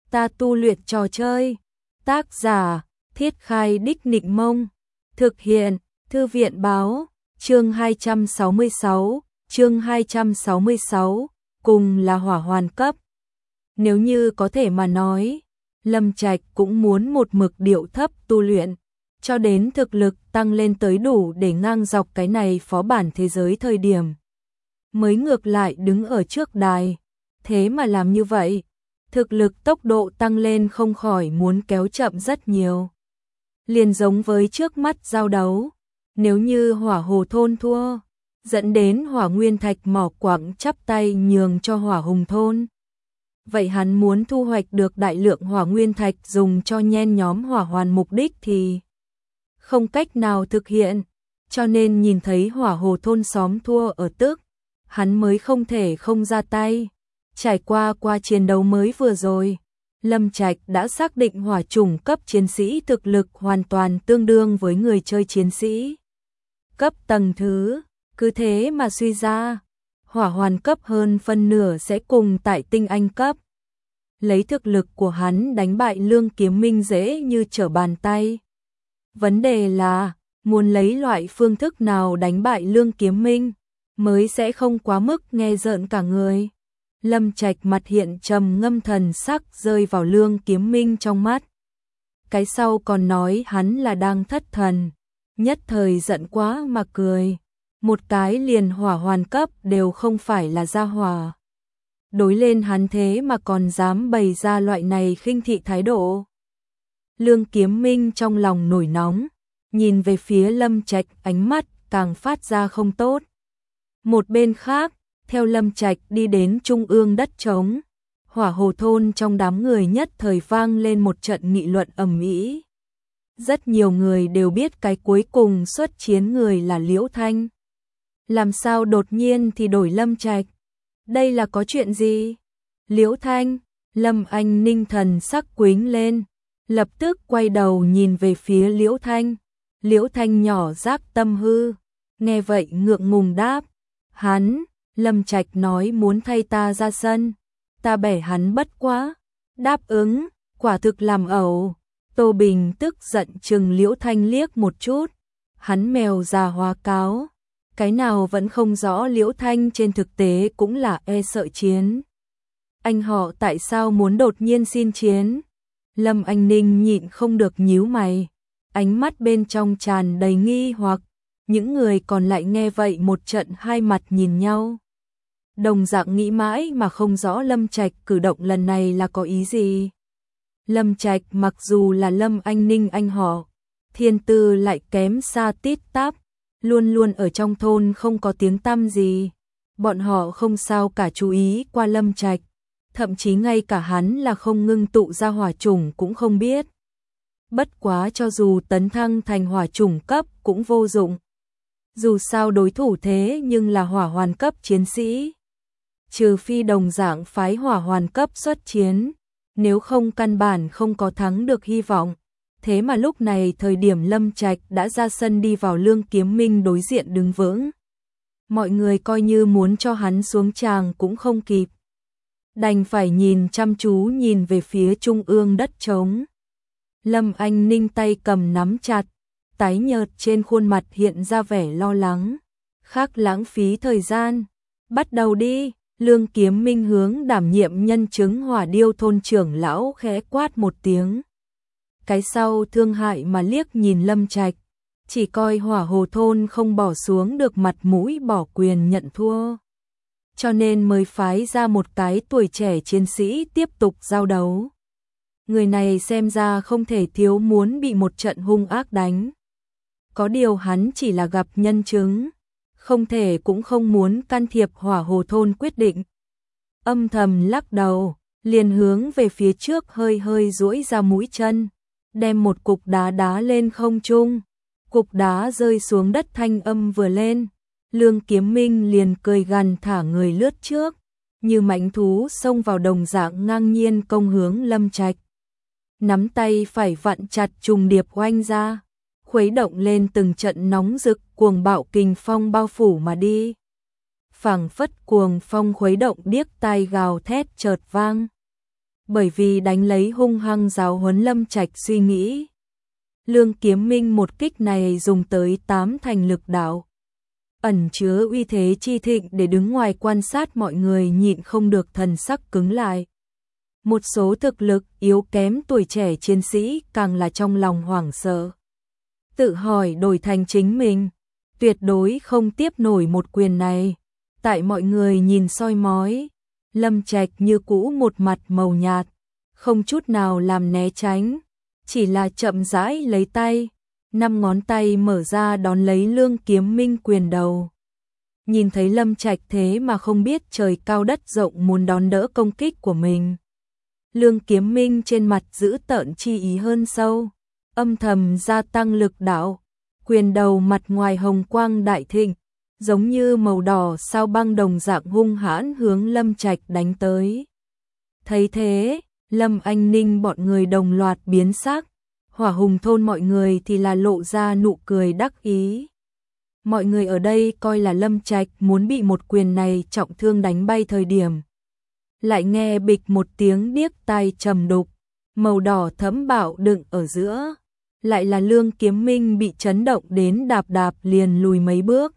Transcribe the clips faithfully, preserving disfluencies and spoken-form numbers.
ta tu luyện trò chơi. Tác giả, Thiết Khai Đích Nịnh Mông. Thực hiện, Thư viện Báo. Chương hai trăm sáu mươi sáu, chương hai trăm sáu mươi sáu, cùng là hỏa hoàn cấp. Nếu như có thể mà nói, Lâm Trạch cũng muốn một mực điệu thấp tu luyện, cho đến thực lực tăng lên tới đủ để ngang dọc cái này phó bản thế giới thời điểm. Mới ngược lại đứng ở trước đài, thế mà làm như vậy, thực lực tốc độ tăng lên không khỏi muốn kéo chậm rất nhiều. Liền giống với trước mắt giao đấu, nếu như Hỏa Hồ thôn thua, dẫn đến Hỏa Nguyên Thạch mỏ quặng chắp tay nhường cho Hỏa Hùng thôn. Vậy hắn muốn thu hoạch được đại lượng Hỏa Nguyên Thạch dùng cho nhen nhóm hỏa hoàn mục đích thì không cách nào thực hiện, cho nên nhìn thấy Hỏa Hồ thôn xóm thua ở tức, hắn mới không thể không ra tay. Trải qua qua chiến đấu mới vừa rồi, Lâm Trạch đã xác định hỏa chủng cấp chiến sĩ thực lực hoàn toàn tương đương với người chơi chiến sĩ cấp tầng thứ, cứ thế mà suy ra, hỏa hoàn cấp hơn phân nửa sẽ cùng tại tinh anh cấp. Lấy thực lực của hắn đánh bại Lương Kiếm Minh dễ như trở bàn tay. Vấn đề là, muốn lấy loại phương thức nào đánh bại Lương Kiếm Minh, mới sẽ không quá mức nghe rợn cả người. Lâm Trạch mặt hiện trầm ngâm, thần sắc rơi vào Lương Kiếm Minh trong mắt. Cái sau còn nói hắn là đang thất thần, nhất thời giận quá mà cười. Một cái liền hỏa hoàn cấp đều không phải là gia hỏa. Đối lên hắn thế mà còn dám bày ra loại này khinh thị thái độ. Lương Kiếm Minh trong lòng nổi nóng, nhìn về phía Lâm Trạch, ánh mắt càng phát ra không tốt. Một bên khác, theo Lâm Trạch đi đến trung ương đất trống, Hỏa Hồ thôn trong đám người nhất thời vang lên một trận nghị luận ầm ĩ. Rất nhiều người đều biết cái cuối cùng xuất chiến người là Liễu Thanh. Làm sao đột nhiên thì đổi Lâm Trạch? Đây là có chuyện gì? Liễu Thanh, Lâm Anh Ninh thần sắc quính lên, lập tức quay đầu nhìn về phía Liễu Thanh. Liễu Thanh nhỏ giác tâm hư, nghe vậy ngượng ngùng đáp, hắn, Lâm Trạch nói muốn thay ta ra sân, ta bẻ hắn bất quá, đáp ứng, quả thực làm ẩu. Tô Bình tức giận chừng Liễu Thanh liếc một chút, hắn mèo già hóa cáo, cái nào vẫn không rõ Liễu Thanh trên thực tế cũng là e sợ chiến. Anh họ tại sao muốn đột nhiên xin chiến? Lâm Anh Ninh nhịn không được nhíu mày, ánh mắt bên trong tràn đầy nghi hoặc, những người còn lại nghe vậy một trận hai mặt nhìn nhau. Đồng dạng nghĩ mãi mà không rõ Lâm Trạch cử động lần này là có ý gì. Lâm Trạch mặc dù là Lâm Anh Ninh anh họ, thiên tư lại kém xa tít tắp, luôn luôn ở trong thôn không có tiếng tăm gì. Bọn họ không sao cả chú ý qua Lâm Trạch, thậm chí ngay cả hắn là không ngưng tụ ra hỏa chủng cũng không biết. Bất quá cho dù tấn thăng thành hỏa chủng cấp cũng vô dụng. Dù sao đối thủ thế nhưng là hỏa hoàn cấp chiến sĩ. Trừ phi đồng dạng phái hỏa hoàn cấp xuất chiến, nếu không căn bản không có thắng được hy vọng. Thế mà lúc này thời điểm Lâm Trạch đã ra sân đi vào Lương Kiếm Minh đối diện đứng vững. Mọi người coi như muốn cho hắn xuống tràng cũng không kịp. Đành phải nhìn chăm chú nhìn về phía trung ương đất trống. Lâm Anh Ninh tay cầm nắm chặt, tái nhợt trên khuôn mặt hiện ra vẻ lo lắng. Khác lãng phí thời gian, bắt đầu đi. Lương Kiếm Minh hướng đảm nhiệm nhân chứng Hỏa Điêu thôn trưởng lão khẽ quát một tiếng. Cái sau thương hại mà liếc nhìn Lâm Trạch, chỉ coi Hỏa Hồ thôn không bỏ xuống được mặt mũi bỏ quyền nhận thua. Cho nên mới phái ra một cái tuổi trẻ chiến sĩ tiếp tục giao đấu. Người này xem ra không thể thiếu muốn bị một trận hung ác đánh. Có điều hắn chỉ là gặp nhân chứng, không thể cũng không muốn can thiệp Hỏa Hồ thôn quyết định. Âm thầm lắc đầu, liền hướng về phía trước hơi hơi duỗi ra mũi chân, đem một cục đá đá lên không trung. Cục đá rơi xuống đất thanh âm vừa lên, Lương Kiếm Minh liền cười gằn thả người lướt trước, như mãnh thú xông vào đồng dạng ngang nhiên công hướng Lâm Trạch. Nắm tay phải vặn chặt trùng điệp oanh ra, khuấy động lên từng trận nóng rực, cuồng bạo kình phong bao phủ mà đi. Phảng phất cuồng phong khuấy động điếc tai gào thét chợt vang. bởi vì đánh lấy hung hăng giáo huấn Lâm Trạch suy nghĩ. Lương Kiếm Minh một kích này dùng tới tám thành lực đạo, ẩn chứa uy thế chi thịnh, để đứng ngoài quan sát mọi người nhịn không được thần sắc cứng lại. Một số thực lực yếu kém tuổi trẻ chiến sĩ càng là trong lòng hoảng sợ. Tự hỏi đổi thành chính mình, tuyệt đối không tiếp nổi một quyền này. Tại mọi người nhìn soi mói, Lâm Trạch như cũ một mặt màu nhạt, không chút nào làm né tránh, chỉ là chậm rãi lấy tay, năm ngón tay mở ra đón lấy Lương Kiếm Minh quyền đầu. Nhìn thấy Lâm Trạch thế mà không biết trời cao đất rộng muốn đón đỡ công kích của mình. Lương Kiếm Minh trên mặt giữ tợn chi ý hơn sâu, âm thầm gia tăng lực đạo, quyền đầu mặt ngoài hồng quang đại thịnh, giống như màu đỏ sao băng đồng dạng hung hãn hướng Lâm Trạch đánh tới. Thấy thế, Lâm Anh Ninh bọn người đồng loạt biến sắc, Hỏa Hùng thôn mọi người thì là lộ ra nụ cười đắc ý. Mọi người ở đây coi là Lâm Trạch muốn bị một quyền này trọng thương đánh bay thời điểm. Lại nghe bịch một tiếng điếc tai trầm đục, màu đỏ thẫm bạo đựng ở giữa. Lại là Lương Kiếm Minh bị chấn động đến đạp đạp liền lùi mấy bước.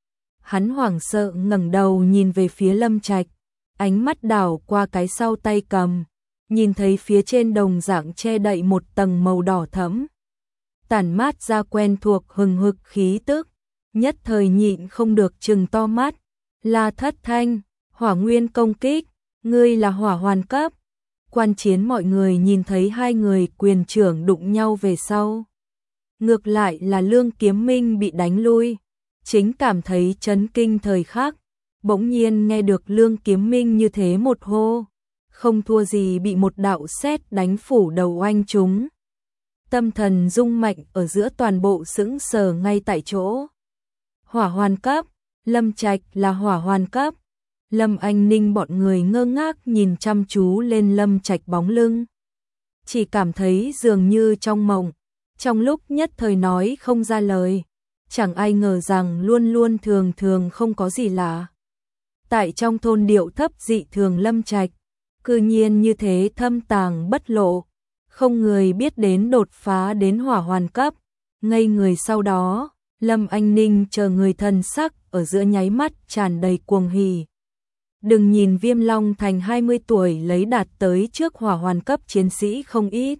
Hắn hoảng sợ ngẩng đầu nhìn về phía Lâm Trạch, ánh mắt đảo qua cái sau tay cầm, nhìn thấy phía trên đồng dạng che đậy một tầng màu đỏ thẫm, tản mát ra quen thuộc hừng hực khí tức, nhất thời nhịn không được trừng to mắt. La Thất Thanh, Hỏa Nguyên công kích, ngươi là hỏa hoàn cấp. Quan chiến mọi người nhìn thấy hai người quyền trưởng đụng nhau về sau, ngược lại là Lương Kiếm Minh bị đánh lui, chính cảm thấy chấn kinh thời khắc, bỗng nhiên nghe được Lương Kiếm Minh như thế một hô, không thua gì bị một đạo sét đánh phủ đầu oanh trúng. Tâm thần rung mạnh ở giữa, toàn bộ sững sờ ngay tại chỗ. Hỏa hoàn cấp, Lâm Trạch là hỏa hoàn cấp. Lâm Anh Ninh bọn người ngơ ngác nhìn chăm chú lên Lâm Trạch bóng lưng, chỉ cảm thấy dường như trong mộng, trong lúc nhất thời nói không ra lời. Chẳng ai ngờ rằng luôn luôn thường thường không có gì lạ, tại trong thôn điệu thấp dị thường Lâm Trạch, cư nhiên như thế thâm tàng bất lộ, không người biết đến đột phá đến hỏa hoàn cấp. Ngây người sau đó, Lâm Anh Ninh chờ người thần sắc ở giữa nháy mắt tràn đầy cuồng hỉ. Đừng nhìn Viêm Long Thành hai mươi tuổi lấy đạt tới trước hỏa hoàn cấp chiến sĩ không ít,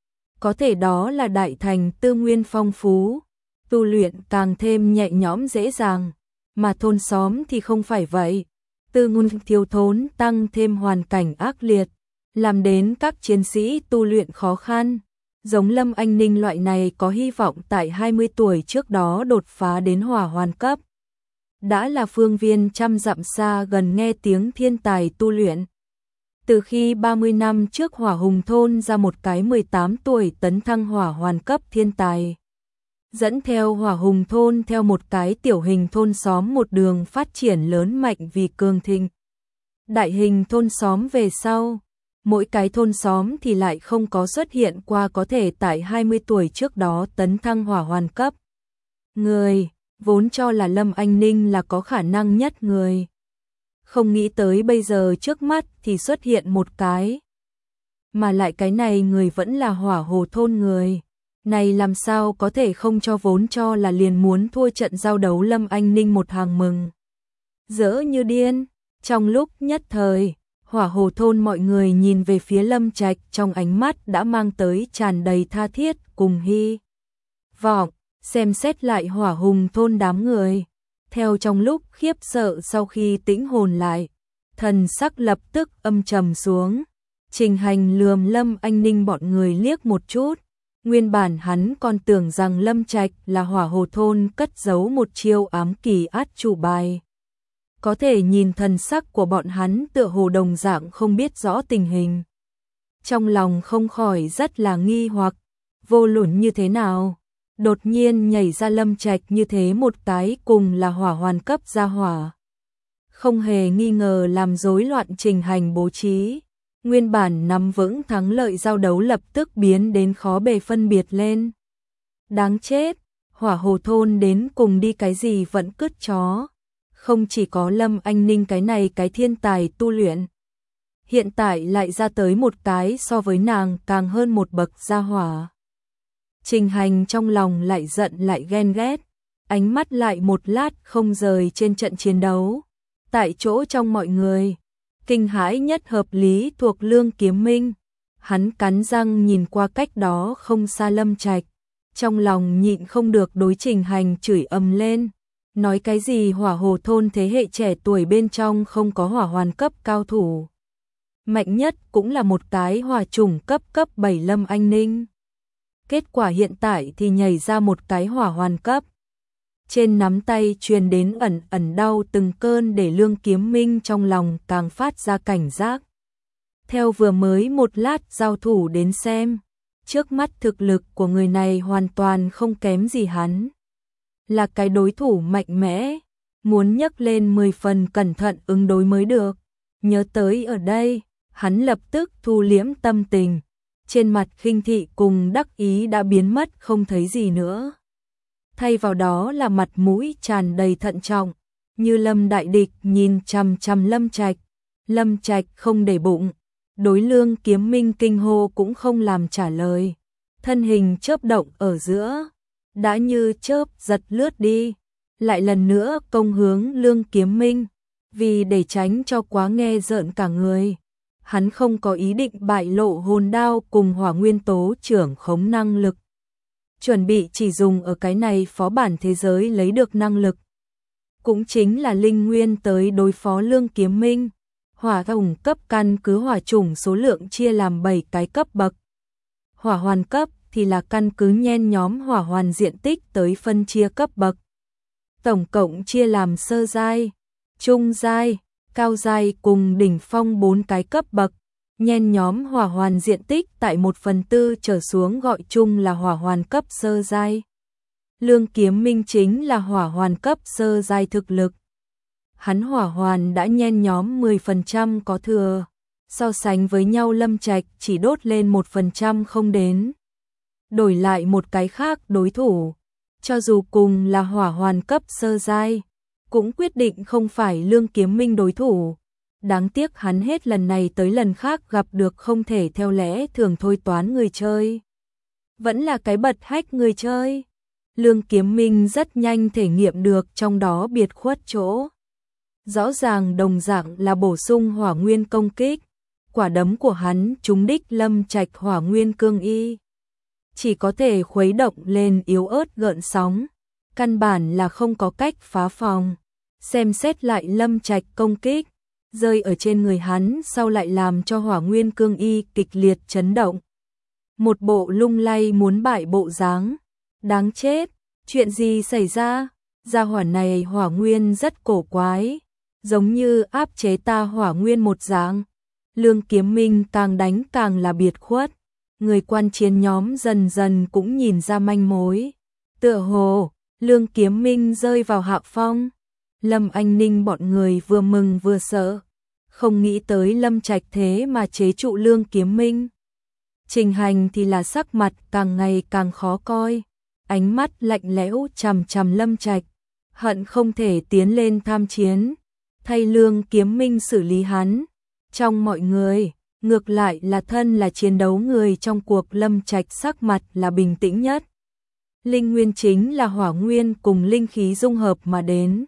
có thể đó là đại thành tư nguyên phong phú, tu luyện càng thêm nhẹ nhõm dễ dàng, mà thôn xóm thì không phải vậy. Tư nguyên thiếu thốn tăng thêm hoàn cảnh ác liệt, làm đến các chiến sĩ tu luyện khó khăn. Giống Lâm Anh Ninh loại này có hy vọng tại hai mươi tuổi trước đó đột phá đến hỏa hoàn cấp, đã là phương viên trăm dặm xa gần nghe tiếng thiên tài tu luyện. Từ khi ba mươi năm trước Hỏa Hùng thôn ra một cái mười tám tuổi tấn thăng hỏa hoàn cấp thiên tài, dẫn theo Hỏa Hùng thôn theo một cái tiểu hình thôn xóm một đường phát triển lớn mạnh vì cường thịnh. Đại hình thôn xóm về sau, mỗi cái thôn xóm thì lại không có xuất hiện qua có thể tại hai mươi tuổi trước đó tấn thăng hỏa hoàn cấp. Người, vốn cho là Lâm Anh Ninh là có khả năng nhất người. Không nghĩ tới bây giờ trước mắt thì xuất hiện một cái. Mà lại cái này người vẫn là Hỏa Hồ thôn người. Này làm sao có thể không cho vốn cho là liền muốn thua trận giao đấu Lâm Anh Ninh một hàng mừng. Dỡ như điên, trong lúc nhất thời, Hỏa Hồ thôn mọi người nhìn về phía Lâm Trạch trong ánh mắt đã mang tới tràn đầy tha thiết cùng hy vọng. Xem xét lại Hỏa Hùng thôn đám người, theo trong lúc khiếp sợ sau khi tĩnh hồn lại, thần sắc lập tức âm trầm xuống. Trình Hành lườm Lâm Anh Ninh bọn người liếc một chút, nguyên bản hắn còn tưởng rằng Lâm Trạch là Hỏa Hồ thôn cất giấu một chiêu ám kỳ át chủ bài. Có thể nhìn thần sắc của bọn hắn tựa hồ đồng dạng không biết rõ tình hình. Trong lòng không khỏi rất là nghi hoặc, vô luận như thế nào, đột nhiên nhảy ra Lâm Trạch như thế một cái cùng là hỏa hoàn cấp gia hỏa. Không hề nghi ngờ làm rối loạn Trình Hành bố trí, nguyên bản nắm vững thắng lợi giao đấu lập tức biến đến khó bề phân biệt lên. Đáng chết, Hỏa Hồ thôn đến cùng đi cái gì vẫn cứt chó. Không chỉ có Lâm Anh Ninh cái này cái thiên tài tu luyện, hiện tại lại ra tới một cái so với nàng càng hơn một bậc gia hỏa. Trình Hành trong lòng lại giận lại ghen ghét, ánh mắt lại một lát không rời trên trận chiến đấu. Tại chỗ trong mọi người, kinh hãi nhất hợp lý thuộc Lương Kiếm Minh. Hắn cắn răng nhìn qua cách đó không xa Lâm Trạch, trong lòng nhịn không được đối Trình Hành chửi ầm lên. Nói cái gì Hỏa Hồ thôn thế hệ trẻ tuổi bên trong không có hỏa hoàn cấp cao thủ. Mạnh nhất cũng là một cái hỏa chủng cấp cấp bảy Lâm Anh Ninh. Kết quả hiện tại thì nhảy ra một cái hỏa hoàn cấp. Trên nắm tay truyền đến ẩn ẩn đau từng cơn để Lương Kiếm Minh trong lòng càng phát ra cảnh giác. Theo vừa mới một lát giao thủ đến xem, trước mắt thực lực của người này hoàn toàn không kém gì hắn. Là cái đối thủ mạnh mẽ, muốn nhấc lên mười phần cẩn thận ứng đối mới được. Nhớ tới ở đây, hắn lập tức thu liễm tâm tình, trên mặt khinh thị cùng đắc ý đã biến mất không thấy gì nữa. Thay vào đó là mặt mũi tràn đầy thận trọng, như Lâm đại địch nhìn chằm chằm Lâm Trạch. Lâm Trạch không để bụng, đối Lương Kiếm Minh kinh hô cũng không làm trả lời, thân hình chớp động ở giữa, đã như chớp giật lướt đi, lại lần nữa công hướng Lương Kiếm Minh. Vì để tránh cho quá nghe rợn cả người, hắn không có ý định bại lộ hồn đao cùng hỏa nguyên tố trưởng khống năng lực, chuẩn bị chỉ dùng ở cái này phó bản thế giới lấy được năng lực, cũng chính là linh nguyên tới đối phó Lương Kiếm Minh. Hỏa thủng cấp căn cứ hỏa chủng số lượng chia làm bảy cái cấp bậc. Hỏa hoàn cấp thì là căn cứ nhen nhóm hỏa hoàn diện tích tới phân chia cấp bậc. Tổng cộng chia làm sơ giai, trung giai, cao giai cùng đỉnh phong bốn cái cấp bậc. Nhen nhóm hỏa hoàn diện tích tại một phần tư trở xuống gọi chung là hỏa hoàn cấp sơ giai. Lương Kiếm Minh chính là hỏa hoàn cấp sơ giai thực lực. Hắn hỏa hoàn đã nhen nhóm mười phần trăm có thừa, so sánh với nhau Lâm Trạch chỉ đốt lên một phần trăm không đến. Đổi lại một cái khác đối thủ, cho dù cùng là hỏa hoàn cấp sơ giai, cũng quyết định không phải Lương Kiếm Minh đối thủ. Đáng tiếc hắn hết lần này tới lần khác gặp được không thể theo lẽ thường thôi toán người chơi. Vẫn là cái bật hách người chơi. Lương Kiếm Minh rất nhanh thể nghiệm được trong đó biệt khuất chỗ. Rõ ràng đồng dạng là bổ sung hỏa nguyên công kích, quả đấm của hắn trúng đích Lâm Trạch hỏa nguyên cương y, chỉ có thể khuấy động lên yếu ớt gợn sóng, căn bản là không có cách phá phòng. Xem xét lại Lâm Trạch công kích, rơi ở trên người hắn sau lại làm cho hỏa nguyên cương y kịch liệt chấn động. Một bộ lung lay muốn bại bộ dáng. Đáng chết, chuyện gì xảy ra? Gia hỏa này hỏa nguyên rất cổ quái, giống như áp chế ta hỏa nguyên một dạng. Lương Kiếm Minh càng đánh càng là biệt khuất, người quan chiến nhóm dần dần cũng nhìn ra manh mối. Tựa hồ, Lương Kiếm Minh rơi vào hạ phong. Lâm Anh Ninh bọn người vừa mừng vừa sợ, không nghĩ tới Lâm Trạch thế mà chế trụ Lương Kiếm Minh. Trình Hành thì là sắc mặt càng ngày càng khó coi, ánh mắt lạnh lẽo chằm chằm Lâm Trạch, hận không thể tiến lên tham chiến, thay Lương Kiếm Minh xử lý hắn. Trong mọi người, ngược lại là thân là chiến đấu người trong cuộc Lâm Trạch sắc mặt là bình tĩnh nhất. Linh nguyên chính là hỏa nguyên cùng linh khí dung hợp mà đến.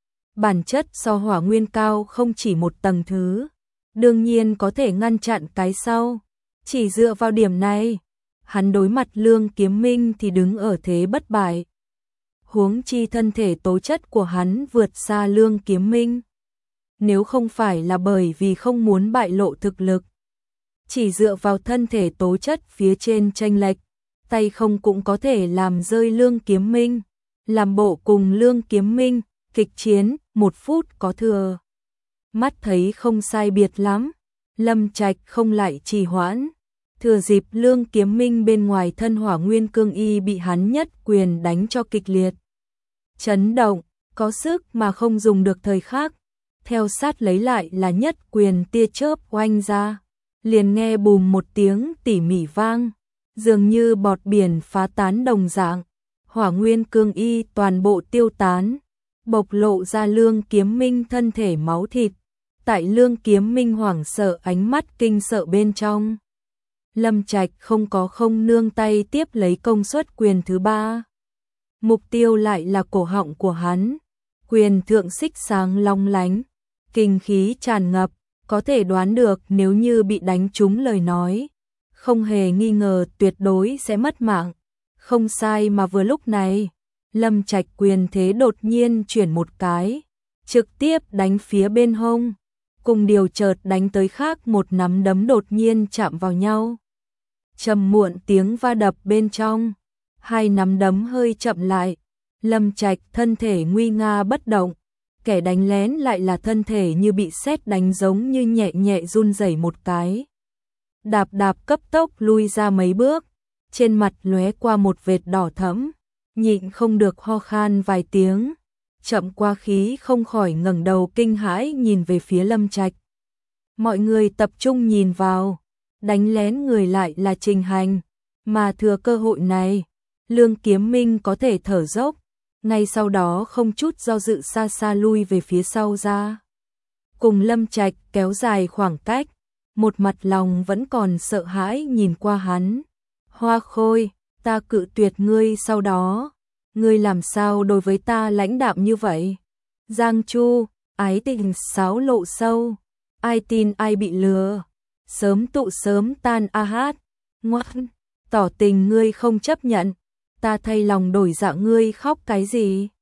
Bản chất so hỏa nguyên cao không chỉ một tầng thứ, đương nhiên có thể ngăn chặn cái sau. Chỉ dựa vào điểm này, hắn đối mặt Lương Kiếm Minh thì đứng ở thế bất bại. Huống chi thân thể tố chất của hắn vượt xa Lương Kiếm Minh. Nếu không phải là bởi vì không muốn bại lộ thực lực, chỉ dựa vào thân thể tố chất phía trên chênh lệch, tay không cũng có thể làm rơi Lương Kiếm Minh. Làm bộ cùng Lương Kiếm Minh kịch chiến một phút có thừa. Mắt thấy không sai biệt lắm, Lâm Trạch không lại trì hoãn, thừa dịp Lương Kiếm Minh bên ngoài thân hỏa nguyên cương y bị hắn nhất quyền đánh cho kịch liệt. Chấn động, có sức mà không dùng được thời khắc, theo sát lấy lại là nhất quyền tia chớp oanh ra, liền nghe bùm một tiếng tỉ mỉ vang, dường như bọt biển phá tán đồng dạng, hỏa nguyên cương y toàn bộ tiêu tán, bộc lộ ra Lương Kiếm Minh thân thể máu thịt, tại Lương Kiếm Minh hoảng sợ ánh mắt kinh sợ bên trong. Lâm Trạch không có không nương tay tiếp lấy công suất quyền thứ ba. Mục tiêu lại là cổ họng của hắn. Quyền thượng xích sáng long lánh, kinh khí tràn ngập, có thể đoán được nếu như bị đánh trúng lời nói, không hề nghi ngờ tuyệt đối sẽ mất mạng. Không sai mà vừa lúc này, Lâm Trạch quyền thế đột nhiên chuyển một cái, trực tiếp đánh phía bên hông, cùng điều chợt đánh tới khác một nắm đấm đột nhiên chạm vào nhau. Trầm muộn tiếng va đập bên trong, hai nắm đấm hơi chậm lại, Lâm Trạch thân thể nguy nga bất động, kẻ đánh lén lại là thân thể như bị sét đánh giống như nhẹ nhẹ run rẩy một cái. Đạp đạp cấp tốc lui ra mấy bước, trên mặt lóe qua một vệt đỏ thẫm, nhịn không được ho khan vài tiếng, chậm qua khí không khỏi ngẩng đầu kinh hãi nhìn về phía Lâm Trạch. Mọi người tập trung nhìn vào, đánh lén người lại là Trình Hành, mà thừa cơ hội này, Lương Kiếm Minh có thể thở dốc, ngay sau đó không chút do dự xa xa lui về phía sau ra. Cùng Lâm Trạch kéo dài khoảng cách, một mặt lòng vẫn còn sợ hãi nhìn qua hắn. Hoa Khôi, ta cự tuyệt ngươi sau đó, ngươi làm sao đối với ta lãnh đạm như vậy? Giang Chu, ái tình sáo lộ sâu, ai tin ai bị lừa, sớm tụ sớm tan a hát, ngoan, tỏ tình ngươi không chấp nhận, ta thay lòng đổi dạ ngươi khóc cái gì?